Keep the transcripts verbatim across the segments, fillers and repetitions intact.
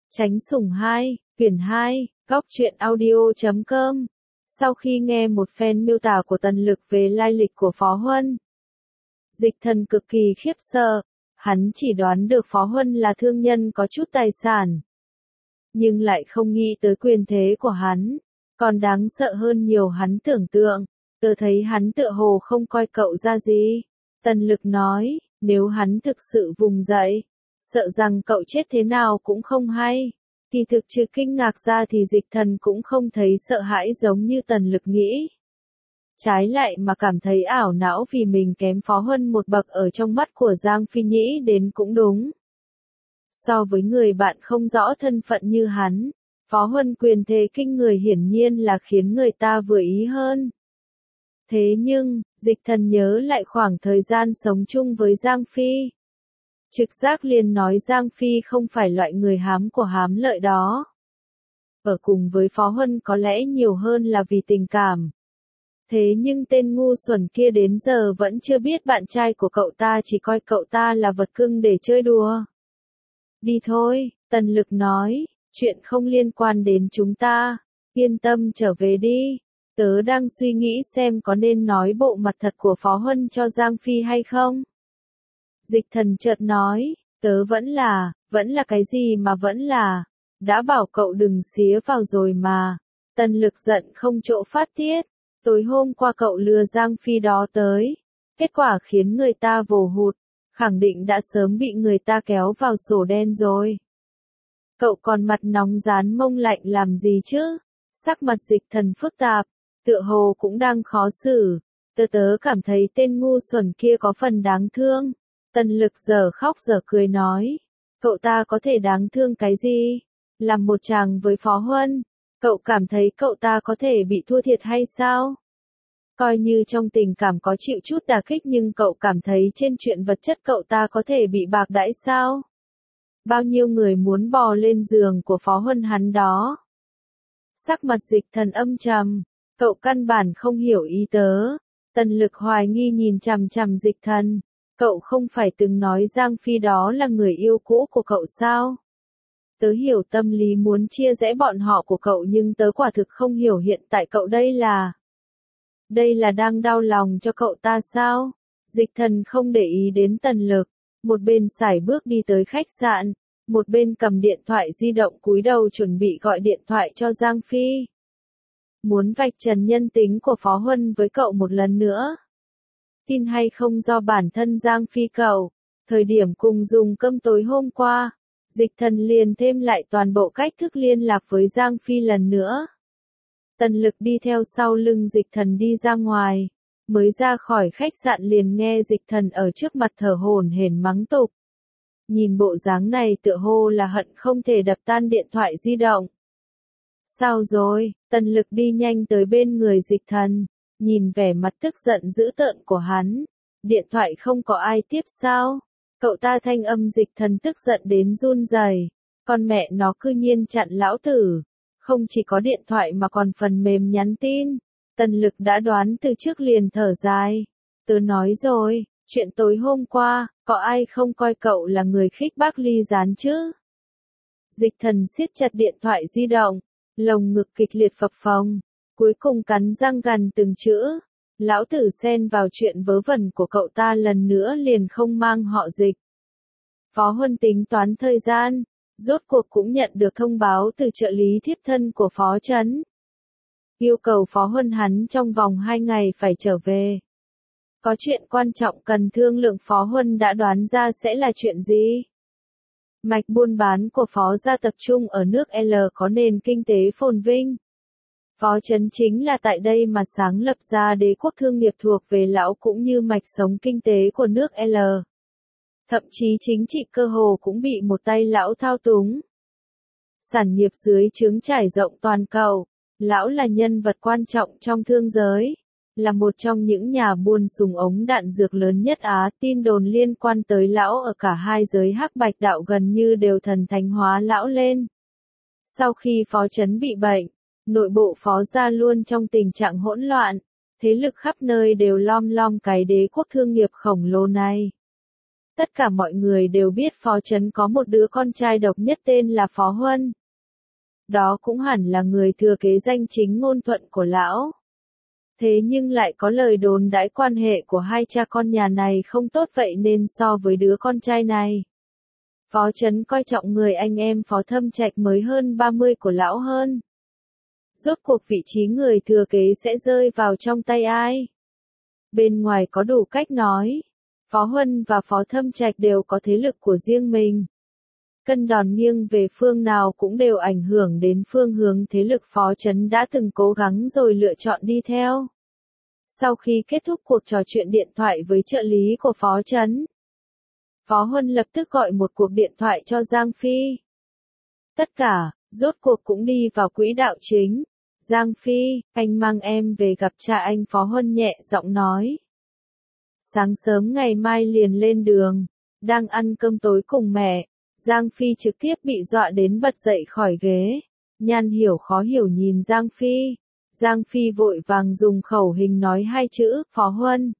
Chánh Sủng hai, quyển hai, góc truyện audio chấm com. Sau khi nghe một phen miêu tả của Tần Lực về lai lịch của Phó Huân, Dịch Thần cực kỳ khiếp sợ. Hắn chỉ đoán được Phó Huân là thương nhân có chút tài sản, nhưng lại không nghĩ tới quyền thế của hắn. Còn đáng sợ hơn nhiều hắn tưởng tượng. Tớ thấy hắn tựa hồ không coi cậu ra gì. Tần Lực nói, nếu hắn thực sự vùng dậy, sợ rằng cậu chết thế nào cũng không hay. Kỳ thực trừ kinh ngạc ra thì Dịch Thần cũng không thấy sợ hãi giống như Tần Lực nghĩ. Trái lại mà cảm thấy ảo não vì mình kém Phó Huân một bậc ở trong mắt của Giang Phi nghĩ đến cũng đúng. So với người bạn không rõ thân phận như hắn, Phó Huân quyền thế kinh người hiển nhiên là khiến người ta vừa ý hơn. Thế nhưng, Dịch Thần nhớ lại khoảng thời gian sống chung với Giang Phi. Trực giác liền nói Giang Phi không phải loại người hám của hám lợi đó. Ở cùng với Phó Huân có lẽ nhiều hơn là vì tình cảm. Thế nhưng tên ngu xuẩn kia đến giờ vẫn chưa biết bạn trai của cậu ta chỉ coi cậu ta là vật cưng để chơi đùa. Đi thôi, Tần Lực nói, chuyện không liên quan đến chúng ta, yên tâm trở về đi. Tớ đang suy nghĩ xem có nên nói bộ mặt thật của Phó Huân cho Giang Phi hay không. Dịch Thần chợt nói, tớ vẫn là, vẫn là cái gì mà vẫn là, đã bảo cậu đừng xía vào rồi mà. Tần Lực giận không chỗ phát tiết, tối hôm qua cậu lừa Giang Phi đó tới, kết quả khiến người ta vồ hụt, khẳng định đã sớm bị người ta kéo vào sổ đen rồi. Cậu còn mặt nóng rán mông lạnh làm gì chứ? Sắc mặt Dịch Thần phức tạp, tựa hồ cũng đang khó xử. Tớ tớ cảm thấy tên ngu xuẩn kia có phần đáng thương. Tần Lực giờ khóc giờ cười nói, cậu ta có thể đáng thương cái gì? Làm một chàng với Phó Huân, cậu cảm thấy cậu ta có thể bị thua thiệt hay sao? Coi như trong tình cảm có chịu chút đả kích nhưng cậu cảm thấy trên chuyện vật chất cậu ta có thể bị bạc đãi sao? Bao nhiêu người muốn bò lên giường của Phó Huân hắn đó? Sắc mặt Dịch Thần âm trầm, cậu căn bản không hiểu ý tớ. Tần Lực hoài nghi nhìn chằm chằm Dịch Thần, cậu không phải từng nói Giang Phi đó là người yêu cũ của cậu sao? Tớ hiểu tâm lý muốn chia rẽ bọn họ của cậu nhưng tớ quả thực không hiểu hiện tại cậu đây là... Đây là đang đau lòng cho cậu ta sao? Dịch Thần không để ý đến Tần Lực, một bên sải bước đi tới khách sạn, một bên cầm điện thoại di động cúi đầu chuẩn bị gọi điện thoại cho Giang Phi. Muốn vạch trần nhân tính của Phó Huân với cậu một lần nữa. Tin hay không do bản thân Giang Phi cậu, thời điểm cùng dùng cơm tối hôm qua, Dịch Thần liền thêm lại toàn bộ cách thức liên lạc với Giang Phi lần nữa. Tần Lực đi theo sau lưng Dịch Thần đi ra ngoài, mới ra khỏi khách sạn liền nghe Dịch Thần ở trước mặt thở hổn hển mắng tục. Nhìn bộ dáng này tựa hồ là hận không thể đập tan điện thoại di động. Sao rồi? Tần Lực đi nhanh tới bên người Dịch Thần, nhìn vẻ mặt tức giận dữ tợn của hắn. Điện thoại không có ai tiếp sao? Cậu ta thanh âm Dịch Thần tức giận đến run rẩy. Con mẹ nó cư nhiên chặn lão tử. Không chỉ có điện thoại mà còn phần mềm nhắn tin. Tần Lực đã đoán từ trước liền thở dài. Tớ nói rồi, chuyện tối hôm qua, có ai không coi cậu là người khích bác ly gián chứ? Dịch Thần siết chặt điện thoại di động, lồng ngực kịch liệt phập phồng, cuối cùng cắn răng gằn từng chữ. Lão tử xen vào chuyện vớ vẩn của cậu ta lần nữa liền không mang họ Dịch. Phó Huân tính toán thời gian, rốt cuộc cũng nhận được thông báo từ trợ lý thiếp thân của Phó Trấn. Yêu cầu Phó Huân hắn trong vòng hai ngày phải trở về. Có chuyện quan trọng cần thương lượng. Phó Huân đã đoán ra sẽ là chuyện gì? Mạch buôn bán của Phó gia tập trung ở nước L có nền kinh tế phồn vinh. Phó Trấn chính là tại đây mà sáng lập ra đế quốc thương nghiệp thuộc về lão cũng như mạch sống kinh tế của nước L. Thậm chí chính trị cơ hồ cũng bị một tay lão thao túng. Sản nghiệp dưới trướng trải rộng toàn cầu, lão là nhân vật quan trọng trong thương giới, là một trong những nhà buôn súng ống đạn dược lớn nhất Á. Tin đồn liên quan tới lão ở cả hai giới hắc bạch đạo gần như đều thần thánh hóa lão lên. Sau khi Phó Trấn bị bệnh, nội bộ Phó gia luôn trong tình trạng hỗn loạn, thế lực khắp nơi đều lom lom cái đế quốc thương nghiệp khổng lồ này. Tất cả mọi người đều biết Phó Chấn có một đứa con trai độc nhất tên là Phó Huân. Đó cũng hẳn là người thừa kế danh chính ngôn thuận của lão. Thế nhưng lại có lời đồn đãi quan hệ của hai cha con nhà này không tốt vậy nên so với đứa con trai này, Phó Chấn coi trọng người anh em Phó Thâm Trạch mới hơn ba mươi của lão hơn. Rốt cuộc vị trí người thừa kế sẽ rơi vào trong tay ai? Bên ngoài có đủ cách nói. Phó Huân và Phó Thâm Trạch đều có thế lực của riêng mình. Cân đòn nghiêng về phương nào cũng đều ảnh hưởng đến phương hướng thế lực Phó Chấn đã từng cố gắng rồi lựa chọn đi theo. Sau khi kết thúc cuộc trò chuyện điện thoại với trợ lý của Phó Chấn, Phó Huân lập tức gọi một cuộc điện thoại cho Giang Phi. Tất cả, rốt cuộc cũng đi vào quỹ đạo chính. Giang Phi, anh mang em về gặp cha anh, Phó Huân nhẹ giọng nói. Sáng sớm ngày mai liền lên đường, đang ăn cơm tối cùng mẹ, Giang Phi trực tiếp bị dọa đến bật dậy khỏi ghế. Nhan Hiểu khó hiểu nhìn Giang Phi. Giang Phi vội vàng dùng khẩu hình nói hai chữ, Phó Huân.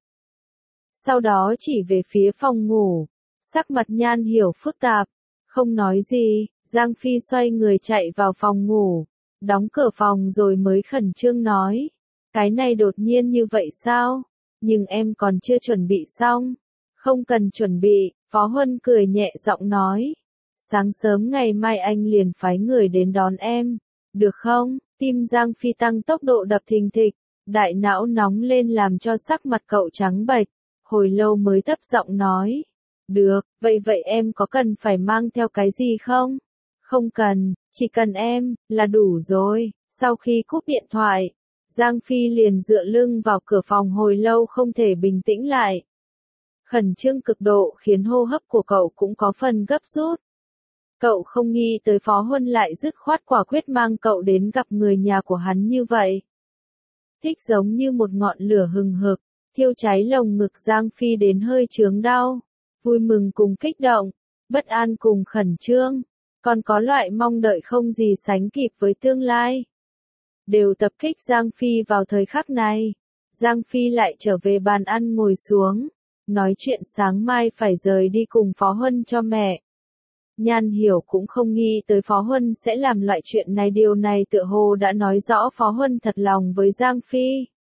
Sau đó chỉ về phía phòng ngủ. Sắc mặt Nhan Hiểu phức tạp, không nói gì, Giang Phi xoay người chạy vào phòng ngủ, đóng cửa phòng rồi mới khẩn trương nói. Cái này đột nhiên như vậy sao? Nhưng em còn chưa chuẩn bị xong. Không cần chuẩn bị, Phó Huân cười nhẹ giọng nói. Sáng sớm ngày mai anh liền phái người đến đón em, được không? Tim Giang Phi tăng tốc độ đập thình thịch, đại não nóng lên làm cho sắc mặt cậu trắng bệch, hồi lâu mới thấp giọng nói. Được, vậy vậy em có cần phải mang theo cái gì không? Không cần, chỉ cần em, là đủ rồi. Sau khi cúp điện thoại, Giang Phi liền dựa lưng vào cửa phòng hồi lâu không thể bình tĩnh lại. Khẩn trương cực độ khiến hô hấp của cậu cũng có phần gấp rút. Cậu không nghĩ tới Phó Huân lại dứt khoát quả quyết mang cậu đến gặp người nhà của hắn như vậy. Thích giống như một ngọn lửa hừng hực, thiêu cháy lồng ngực Giang Phi đến hơi chướng đau. Vui mừng cùng kích động, bất an cùng khẩn trương, còn có loại mong đợi không gì sánh kịp với tương lai. Đều tập kích Giang Phi vào thời khắc này. Giang Phi lại trở về bàn ăn ngồi xuống, nói chuyện sáng mai phải rời đi cùng Phó Huân cho mẹ. Nhan Hiểu cũng không nghĩ tới Phó Huân sẽ làm loại chuyện này, điều này tựa hồ đã nói rõ Phó Huân thật lòng với Giang Phi.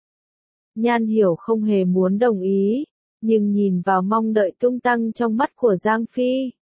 Nhan Hiểu không hề muốn đồng ý, nhưng nhìn vào mong đợi tung tăng trong mắt của Giang Phi,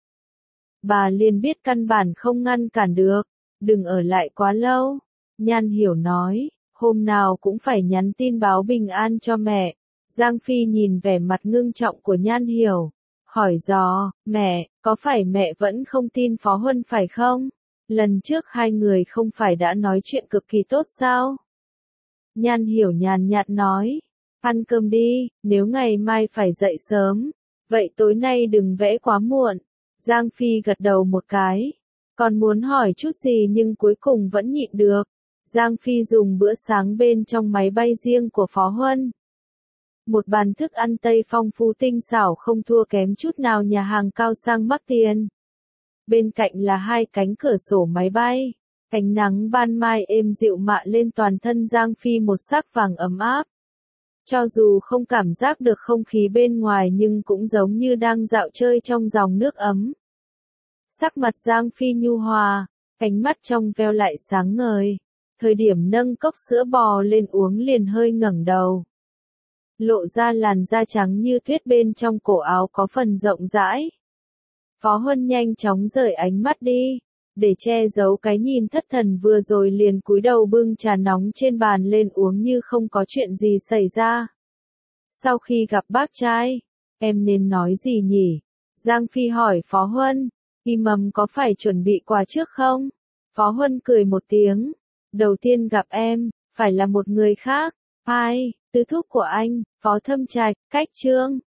bà liền biết căn bản không ngăn cản được. Đừng ở lại quá lâu, Nhan Hiểu nói, hôm nào cũng phải nhắn tin báo bình an cho mẹ. Giang Phi nhìn vẻ mặt ngưng trọng của Nhan Hiểu, hỏi dò, mẹ, có phải mẹ vẫn không tin Phó Huân phải không? Lần trước hai người không phải đã nói chuyện cực kỳ tốt sao? Nhan Hiểu nhàn nhạt nói, ăn cơm đi, nếu ngày mai phải dậy sớm, vậy tối nay đừng vẽ quá muộn. Giang Phi gật đầu một cái, còn muốn hỏi chút gì nhưng cuối cùng vẫn nhịn được. Giang Phi dùng bữa sáng bên trong máy bay riêng của Phó Huân. Một bàn thức ăn Tây phong phú tinh xảo không thua kém chút nào nhà hàng cao sang mắc tiền. Bên cạnh là hai cánh cửa sổ máy bay. Ánh nắng ban mai êm dịu mạ lên toàn thân Giang Phi một sắc vàng ấm áp. Cho dù không cảm giác được không khí bên ngoài nhưng cũng giống như đang dạo chơi trong dòng nước ấm. Sắc mặt Giang Phi nhu hòa, ánh mắt trong veo lại sáng ngời. Thời điểm nâng cốc sữa bò lên uống liền hơi ngẩng đầu. Lộ ra làn da trắng như tuyết bên trong cổ áo có phần rộng rãi. Phó Huân nhanh chóng rời ánh mắt đi, để che giấu cái nhìn thất thần vừa rồi liền cúi đầu bưng trà nóng trên bàn lên uống như không có chuyện gì xảy ra. Sau khi gặp bác trai, em nên nói gì nhỉ? Giang Phi hỏi Phó Huân, Y Mầm có phải chuẩn bị quà trước không? Phó Huân cười một tiếng, đầu tiên gặp em, phải là một người khác. Ai, tứ thúc của anh, Phó Thâm Trạch, cách Trương.